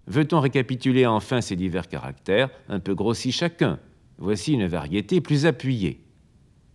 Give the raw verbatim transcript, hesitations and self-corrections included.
Veut-on récapituler enfin ces divers caractères, un peu grossis chacun? Voici une variété plus appuyée.